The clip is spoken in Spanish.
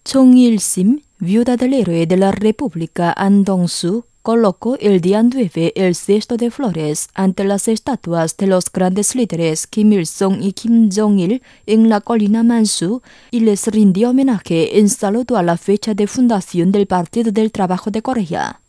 Chung Il-sim, viuda del héroe de la República An Dong-su, colocó el día 9 el cesto de flores ante las estatuas de los grandes líderes Kim Il-sung y Kim Jong-il en la colina Mansu y les rindió homenaje en saludo a la fecha de fundación del Partido del Trabajo de Corea.